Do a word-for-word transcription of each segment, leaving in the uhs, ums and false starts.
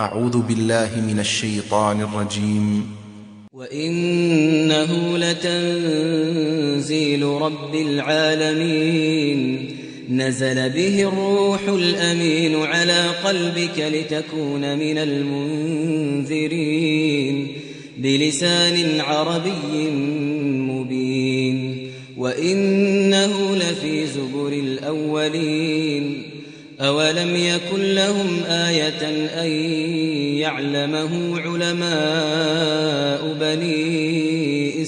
أعوذ بالله من الشيطان الرجيم. وإنه لتنزيل رب العالمين نزل به الروح الأمين على قلبك لتكون من المنذرين بلسان عربي مبين وإنه لفي زبر الأولين أولم يكن لهم آية أن يعلمه علماء بني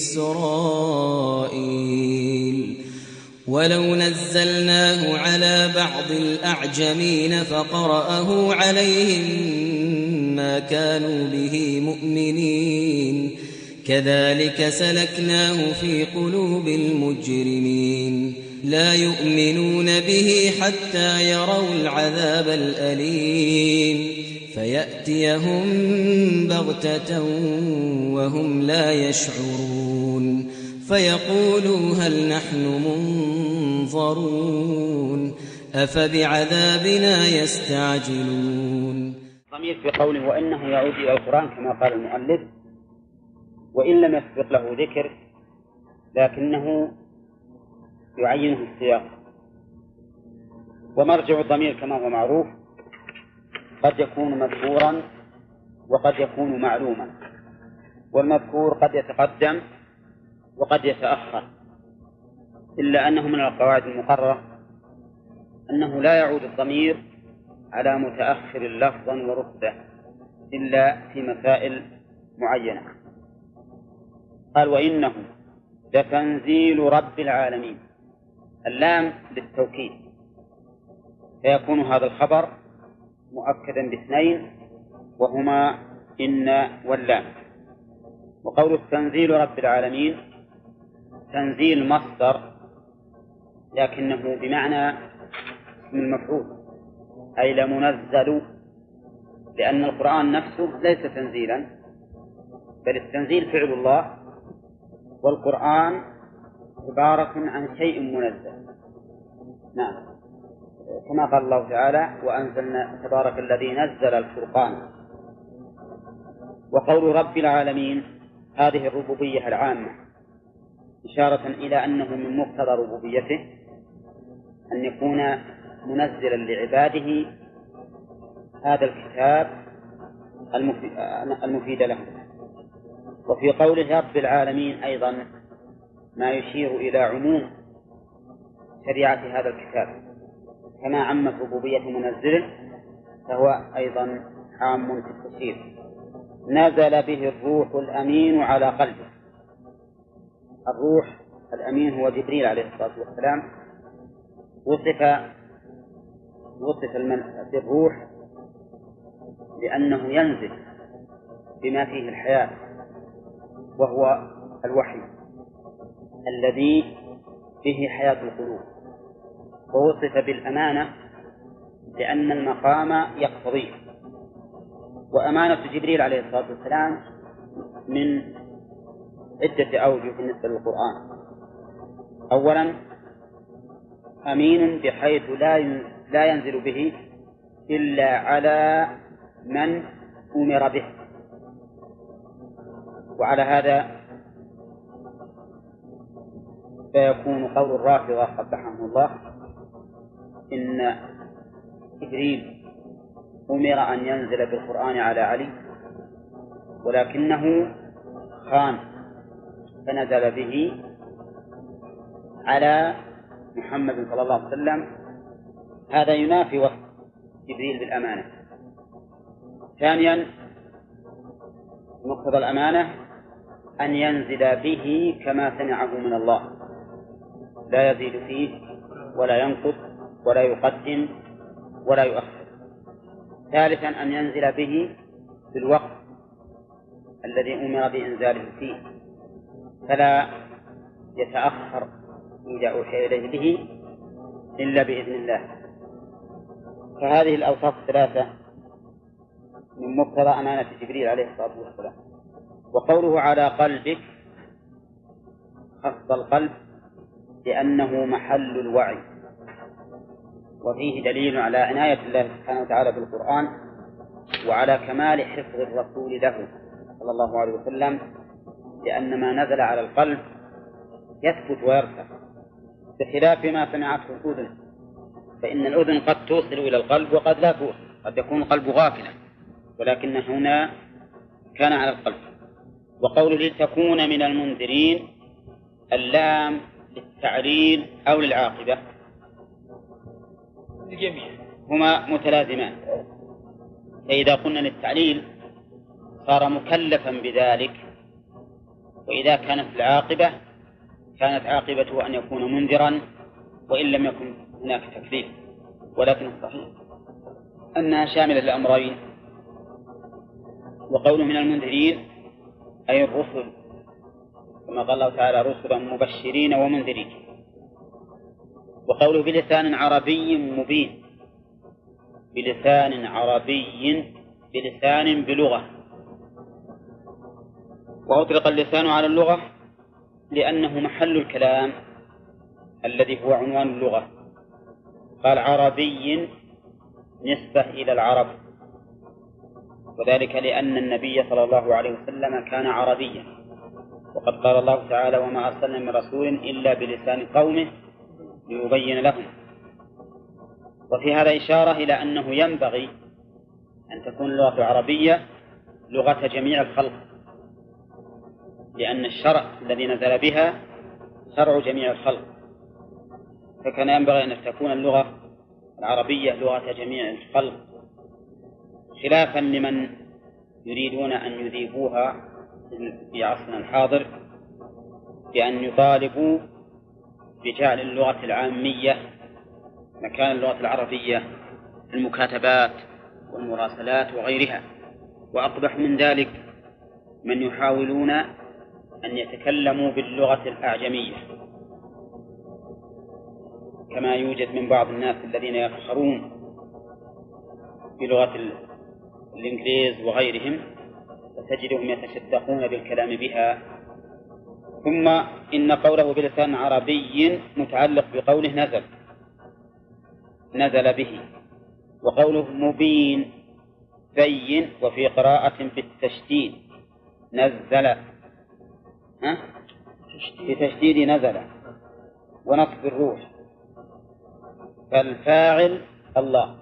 إسرائيل ولو نزلناه على بعض الأعجمين فقرأه عليهم ما كانوا به مؤمنين كذلك سلكناه في قلوب المجرمين لا يؤمنون به حتى يروا العذاب الأليم فيأتيهم بغتة وهم لا يشعرون فيقولوا هل نحن منظرون أفبعذابنا يستعجلون. ضمير في قوله وإنه يعود إلى القرآن كما قال المؤلف وإن لم يسبق له ذكر لكنه يعينه السياق. ومرجع الضمير كما هو معروف قد يكون مذكورا وقد يكون معلوما، والمذكور قد يتقدم وقد يتأخر، إلا أنه من القواعد المقررة أنه لا يعود الضمير على متأخر لفظا ورتبة إلا في مسائل معينة. قال وإنه لتنزيل رب العالمين، اللام للتوكيد، فيكون هذا الخبر مؤكدا باثنين وهما إن واللام. وقول تنزيل رب العالمين تنزيل مصدر لكنه بمعنى اسم المفعول أي لمنزل، لأن القرآن نفسه ليس تنزيلا بل التنزيل فعل الله والقرآن عبارة عن شيء منزل. نعم، كما قال الله تعالى وأنزلنا تبارك الذي نزل الفرقان. وقول رب العالمين هذه الربوبية العامة إشارة إلى أنه من مقتضى ربوبيته أن يكون منزلا لعباده هذا الكتاب المفيد لهم. وفي قوله رب العالمين أيضا ما يشير إلى عموم شريعة هذا الكتاب، كما عمت ربوبية منزله فهو أيضا عام في التشريع. نزل به الروح الأمين على قلبه. الروح الأمين هو جبريل عليه الصلاة والسلام، وصف وصف بالروح لأنه ينزل بما فيه الحياة وهو الوحي الذي به حياة القلوب. ووصف بالأمانة لأن المقام يقتضيه. وأمانة جبريل عليه الصلاة والسلام من عدة أوجه بالنسبة للقرآن. أولا أمين بحيث لا ينزل به إلا على من أمر به. وعلى هذا فيكون قول الرافضة قبحهم الله إن جبريل أمر أن ينزل بالقرآن على علي ولكنه خان فنزل به على محمد صلى الله عليه وسلم. هذا ينافي وصف جبريل بالأمانة. ثانيا مقتضى الأمانة أن ينزل به كما سمعه من الله، لا يزيد فيه ولا ينقص ولا يقدم ولا يؤخر. ثالثا أن ينزل به في الوقت الذي أمر بإنزاله فيه، فلا يتأخر إذا أوحي إليه به إلا بإذن الله. فهذه الأوصاف الثلاثة من مقتضى أمانة جبريل عليه الصلاة والسلام. وقوله على قلبك خص القلب لأنه محل الوعي، وفيه دليل على عناية الله سبحانه وتعالى بالقرآن وعلى كمال حفظ الرسول له صلى الله عليه وسلم، لأن ما نزل على القلب يثبت ويرفع، بخلاف ما سمعته الأذن، فإن الأذن قد توصل إلى القلب وقد لا توصل، قد يكون القلب غافلا، ولكن هنا كان على القلب. وقوله لتكون من المنذرين، اللام للتعليل أو للعاقبة؟ الجميع هما متلازمان، فإذا قلنا للتعليل صار مكلفا بذلك، وإذا كانت العاقبة كانت عاقبته أن يكون منذرا وإن لم يكن هناك تكليف، ولكن الصحيح أنها شاملة للأمرين. وقوله من المنذرين أي الرسل، كما قال الله تعالى رسلا مبشرين ومنذرين. وقوله بلسان عربي مبين، بلسان عربي، بلسان بلغة. وأطلق اللسان على اللغة لأنه محل الكلام الذي هو عنوان اللغة. قال عربي نسبة إلى العرب، وذلك لأن النبي صلى الله عليه وسلم كان عربيا، وقد قال الله تعالى وما أرسلنا من رسول إلا بلسان قومه ليبين لهم. وفي هذا إشارة إلى أنه ينبغي أن تكون اللغة العربية لغة جميع الخلق، لأن الشرع الذي نزل بها شرع جميع الخلق، فكان ينبغي أن تكون اللغة العربية لغة جميع الخلق، خلافا لمن يريدون أن يذيبوها في عصرنا الحاضر بأن يطالبوا بجعل اللغة العامية مكان اللغة العربية في المكاتبات والمراسلات وغيرها. وأقبح من ذلك من يحاولون أن يتكلموا باللغة الأعجمية، كما يوجد من بعض الناس الذين يفخرون بلغة الإنجليز وغيرهم، فتجدهم يتشدقون بالكلام بها. ثم إن قوله بلسان عربي متعلق بقوله نزل نزل به، وقوله مبين بين، وفي قراءة بالتشديد نزل، ها؟ بتشديد نزل ونصب الروح، فالفاعل الله،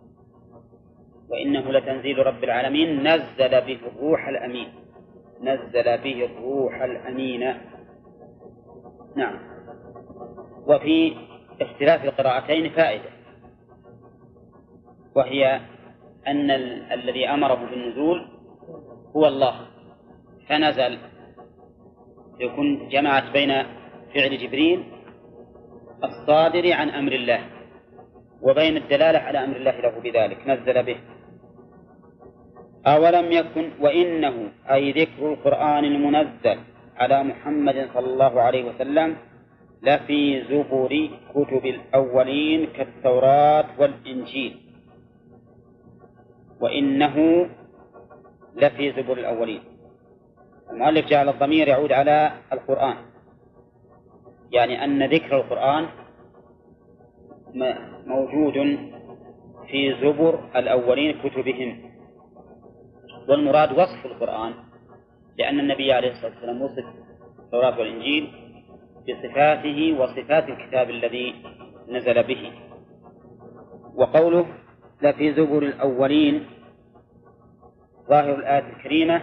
وإنه لتنزيل رب العالمين نزل به الروح الأمين، نزل به الروح الأمين. نعم. وفي اختلاف القراءتين فائدة، وهي أن ال- الذي أمره بالنزول هو الله فنزل، يكون جمعت بين فعل جبريل الصادر عن أمر الله وبين الدلالة على أمر الله له بذلك، نزل به. أولم يكن وإنه أي ذكر القرآن المنزل على محمد صلى الله عليه وسلم لفي زبر كتب الأولين كالتوراة والإنجيل، وإنه لفي زبر الأولين. المؤلف جعل الضمير يعود على القرآن، يعني أن ذكر القرآن موجود في زبر الأولين كتبهم، والمراد وصف القرآن، لأن النبي عليه الصلاة والسلام وصف التوراة والإنجيل بصفاته وصفات الكتاب الذي نزل به. وقوله لفي زبر الأولين ظاهر الآية الكريمة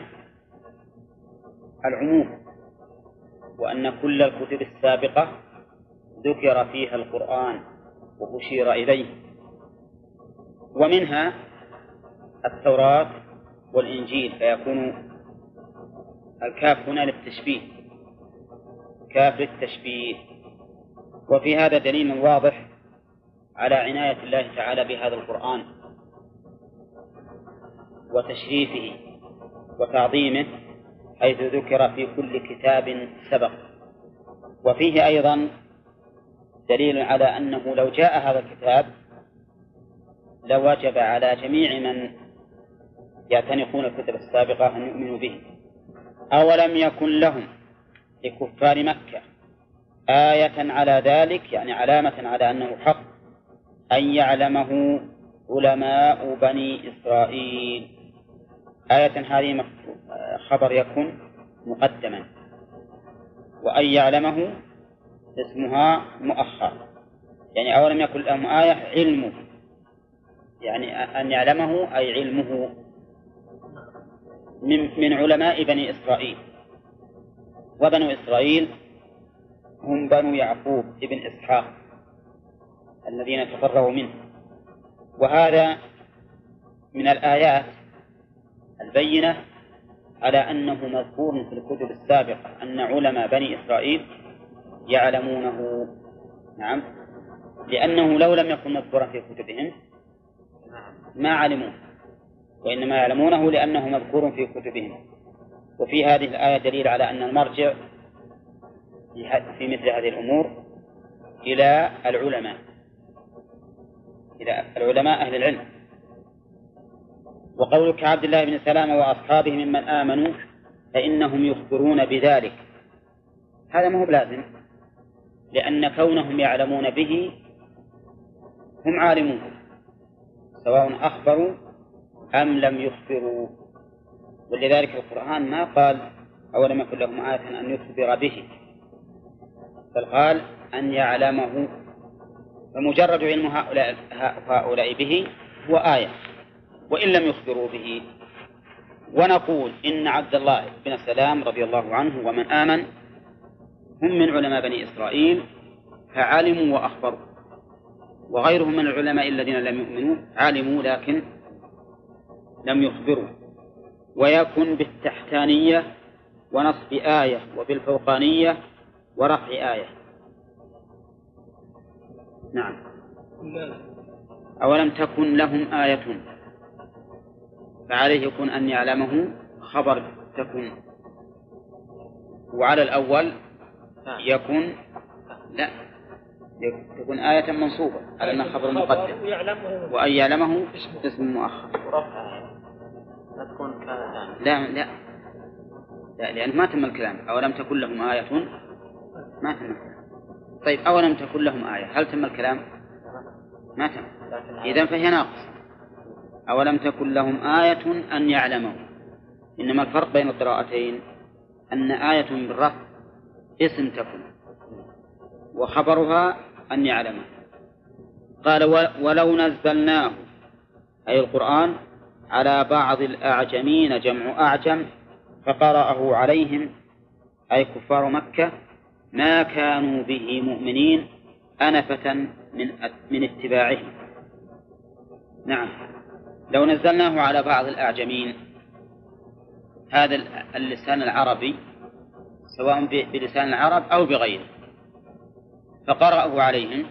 العموم، وأن كل الكتب السابقة ذكر فيها القرآن وأشير إليه، ومنها التوراة والإنجيل، فيكون الكاف هنا للتشبيه، كاف للتشبيه. وفي هذا دليل واضح على عناية الله تعالى بهذا القرآن وتشريفه وتعظيمه، حيث ذكر في كل كتاب سبق. وفيه أيضا دليل على أنه لو جاء هذا الكتاب لوجب على جميع من يعتنقون الكتب السابقة أن يؤمنوا به. أولم يكن لهم لكفار مكة آية على ذلك، يعني علامة على أنه حق، أن يعلمه علماء بني إسرائيل، آية هذه خبر يكن مقدما، وأن يعلمه اسمها مؤخر، يعني أولم يكن لهم آية علمه، يعني أن يعلمه أي علمه من, من علماء بني إسرائيل. وبنو إسرائيل هم بنو يعقوب ابن إسحاق الذين تفرغوا منه. وهذا من الآيات البينة على أنه مذكور في الكتب السابقة أن علماء بني إسرائيل يعلمونه. نعم، لأنه لو لم يكن مذكورا في كتبهم ما علموه، وإنما يعلمونه لأنه مذكور في كتبهم. وفي هذه الآية دليل على أن المرجع في مثل هذه الأمور إلى العلماء، إلى العلماء أهل العلم. وقولك عبد الله بن سلام وأصحابه ممن آمنوا فإنهم يخبرون بذلك، هذا ما هو بلازم، لأن كونهم يعلمون به هم عالمون سواء أخبروا أم لم يخبروا. ولذلك القرآن ما قال أولم يكن لهم آية أن يخبر به، بل قال أن يعلمه. فمجرد علم هؤلاء, هؤلاء به هو آية وإن لم يخبروا به. ونقول إن عبد الله بن سلام رضي الله عنه ومن آمن هم من علماء بني إسرائيل فعلموا وأخبروا، وغيرهم من العلماء الذين لم يؤمنوا علموا لكن لم يخبروا. ويكن بالتحتانية ونصب آية وبالفوقانية ورفع آية. نعم. أولم تكن لهم آية فعليه يكون أن يعلمه خبر تكن، وعلى الأول يكون لا تكون آية منصوبة على أنها خبر مقدم، وأن يعلمه اسم مؤخر. لا لا لا لأن ما تم الكلام. أولم تكن لهم آية ما تم الكلام. طيب أولم تكن لهم آية هل تم الكلام؟ ما تم، إذن فهي ناقص. أولم تكن لهم آية أن يعلموا. إنما الفرق بين القراءتين أن آية بالرفع اسم تكن وخبرها أن يعلموا. قال ولو نزلناه أي القرآن على بعض الأعجمين جمع أعجم فقرأه عليهم أي كفار مكة ما كانوا به مؤمنين أنفة من من اتباعهم. نعم، لو نزلناه على بعض الأعجمين، هذا اللسان العربي سواء بلسان العرب أو بغيره، فقرأه عليهم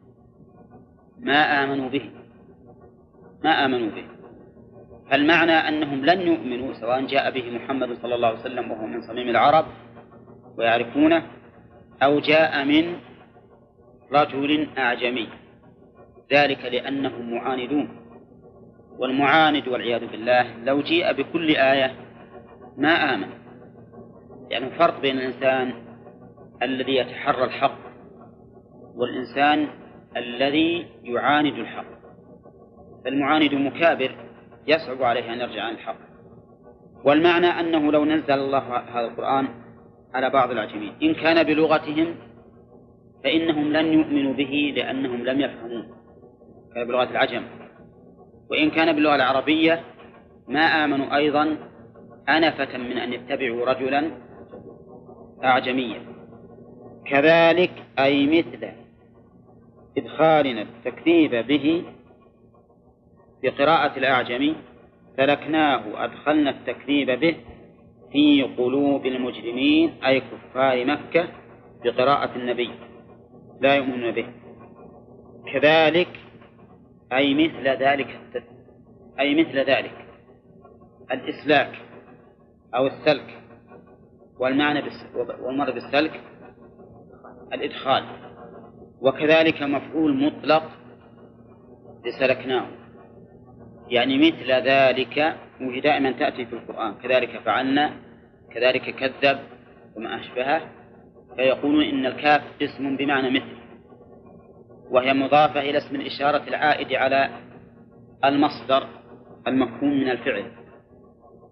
ما آمنوا به ما آمنوا به فالمعنى أنهم لن يؤمنوا سواء جاء به محمد صلى الله عليه وسلم وهو من صميم العرب ويعرفونه أو جاء من رجل أعجمي، ذلك لأنهم معاندون. والمعاند والعياذ بالله لو جيء بكل آية ما آمن، يعني فرق بين الإنسان الذي يتحرى الحق والإنسان الذي يعاند الحق. فالمعاند مكابر يصعب عليه أن يرجع عن الحق. والمعنى أنه لو نزل الله هذا القرآن على بعض العجمين إن كان بلغتهم فإنهم لن يؤمنوا به لأنهم لم يفهموه، كان بلغة العجم. وإن كان باللغة العربية ما آمنوا أيضا أنفة من أن يتبعوا رجلا أعجميا. كذلك أي مثل إدخالنا التكذيب به بقراءة الأعجمي سلكناه أدخلنا التكذيب به في قلوب المجرمين أي كفار مكة بقراءة النبي لا يؤمنون به. كذلك أي مثل ذلك أي مثل ذلك الإسلاك أو السلك، والمعنى والمرة بالسلك الإدخال. وكذلك مفعول مطلق لسلكناه، يعني مثل ذلك، وهي دائما تأتي في القرآن كذلك فعلنا كذلك كذب وما أشبهه، فيقولون إن الكاف اسم بمعنى مثل، وهي مضافة إلى اسم الإشارة العائد على المصدر المفهوم من الفعل.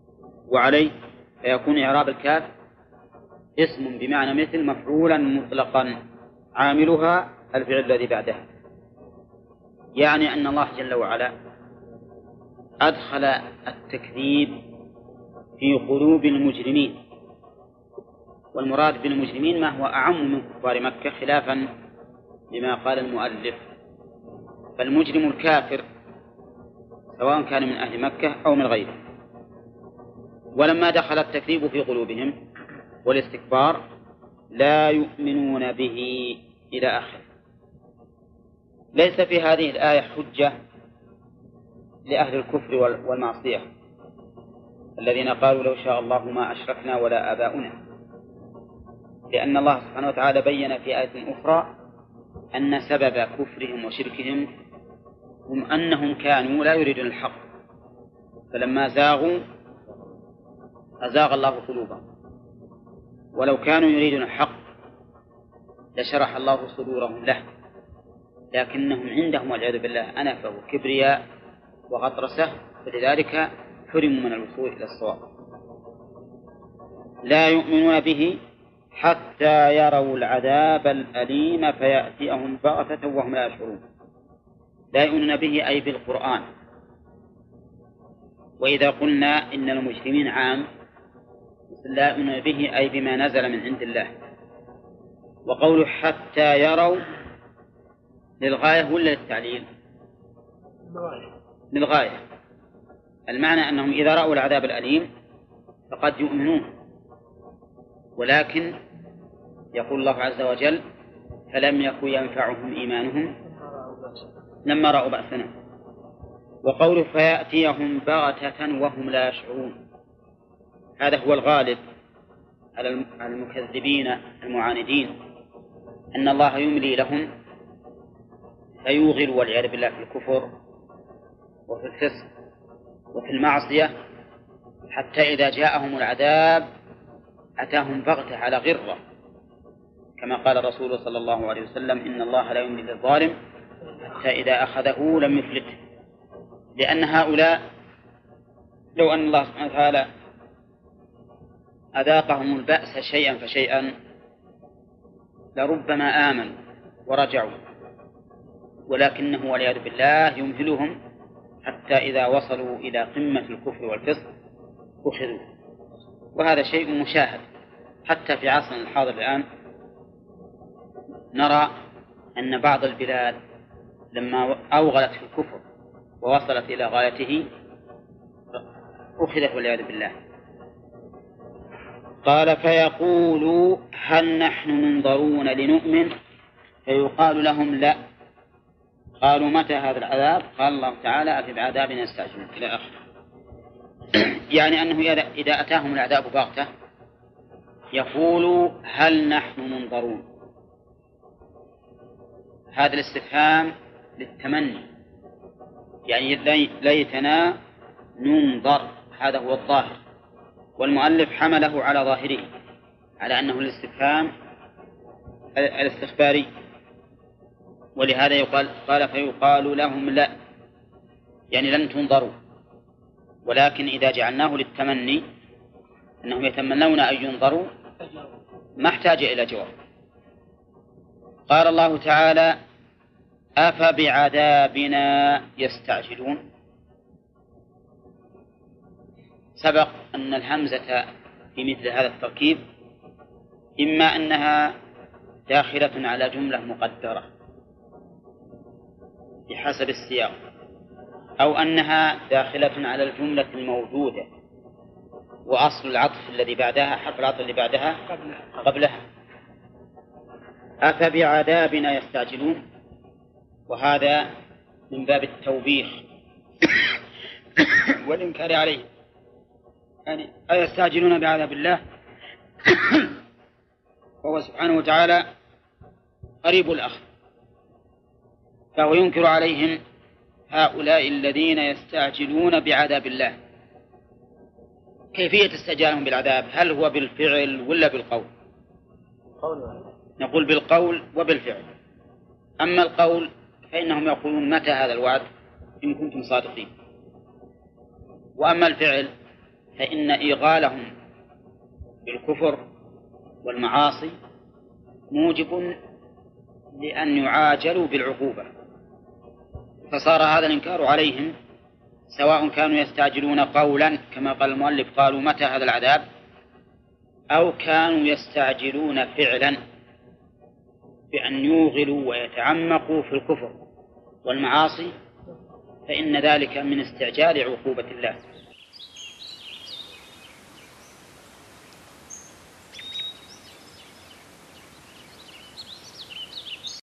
وعليه فيكون إعراب الكاف اسم بمعنى مثل مفعولا مطلقا عاملها الفعل الذي بعدها، يعني أن الله جل وعلا أدخل التكذيب في قلوب المجرمين، والمراد بالمجرمين ما هو أعم من كفار مكة خلافا لما قال المؤلف، فالمجرم الكافر سواء كان من أهل مكة أو من غيره. ولما دخل التكذيب في قلوبهم والاستكبار لا يؤمنون به إلى آخره. ليس في هذه الآية حجة لأهل الكفر والمعصية الذين قالوا لو شاء الله ما أشركنا ولا آباؤنا، لأن الله سبحانه وتعالى بين في آية أخرى أن سبب كفرهم وشركهم هم أنهم كانوا لا يريدون الحق، فلما زاغوا أزاغ الله قلوبهم، ولو كانوا يريدون الحق لشرح الله صدورهم له، لكنهم عندهم والعياذ بالله أنفة وكبرياء وغطرسة، فلذلك حرموا من الوصول إلى الصواب. لا يؤمنون به حتى يروا العذاب الأليم فيأتيهم بغتة وهم لا يشعرون. لا يؤمنون به أي بالقرآن. وإذا قلنا إن المجرمين عام لا يؤمنون به أي بما نزل من عند الله. وقول حتى يروا للغاية ولا للتعليل؟ للغاية. المعنى أنهم إذا رأوا العذاب الأليم فقد يؤمنون، ولكن يقول الله عز وجل فلم يكن ينفعهم إيمانهم لما رأوا بأسنا. وقوله فيأتيهم بغتة وهم لا يشعرون، هذا هو الغالب على المكذبين المعاندين، أن الله يملي لهم فيوغل والعياذ بالله في الكفر وفي الفسق وفي المعصية، حتى إذا جاءهم العذاب أتاهم بغتة على غرة، كما قال الرسول صلى الله عليه وسلم إن الله لا يملي للظالم حتى إذا أخذه لم يفلته. لأن هؤلاء لو أن الله سبحانه وتعالى أذاقهم البأس شيئا فشيئا لربما آمنوا ورجعوا، ولكنه والعياذ بالله يمهلهم حتى إذا وصلوا إلى قمة الكفر والفسق أخذوا. وهذا شيء مشاهد حتى في عصرنا الحاضر الآن. نرى أن بعض البلاد لما أوغلت في الكفر ووصلت إلى غايته أخذت والعياذ بالله. قال فيقولوا هل نحن منظرون لنؤمن؟ فيقال لهم لا. قالوا متى هذا العذاب؟ قال الله تعالى أفي بعذابنا يستعجلون إلى آخره. يعني أنه إذا أتاهم العذاب بغتة يقولوا هل نحن منظرون. هذا الاستفهام للتمني، يعني ليتنا ننظر، هذا هو الظاهر، والمؤلف حمله على ظاهره على أنه الاستفهام الاستخباري، ولهذا يقال قال فيقال لهم لا، يعني لن تنظروا، ولكن إذا جعلناه للتمني أنهم يتمنون أن ينظروا ما احتاج إلى جواب. قال الله تعالى أفبعذابنا يستعجلون. سبق أن الهمزة في مثل هذا التركيب إما أنها داخلة على جملة مقدرة بحسب السياق، أو أنها داخلة على الجملة الموجودة وأصل العطف الذي بعدها حرف العطف اللي بعدها قبلها. أفبعذابنا يستعجلون، وهذا من باب التوبيخ والإنكار عليه، يعني أيستعجلون بعذاب الله وهو سبحانه وتعالى قريب الأخذ، فهو ينكر عليهم هؤلاء الذين يستعجلون بعذاب الله. كيفية استعجالهم بالعذاب؟ هل هو بالفعل ولا بالقول؟ نقول بالقول وبالفعل. أما القول فإنهم يقولون متى هذا الوعد إن كنتم صادقين، وأما الفعل فإن إيغالهم بالكفر والمعاصي موجب لأن يعاجلوا بالعقوبة، فصار هذا الإنكار عليهم سواء كانوا يستعجلون قولا كما قال المؤلف قالوا متى هذا العذاب، أو كانوا يستعجلون فعلا بأن يوغلوا ويتعمقوا في الكفر والمعاصي، فإن ذلك من استعجال عقوبة الله.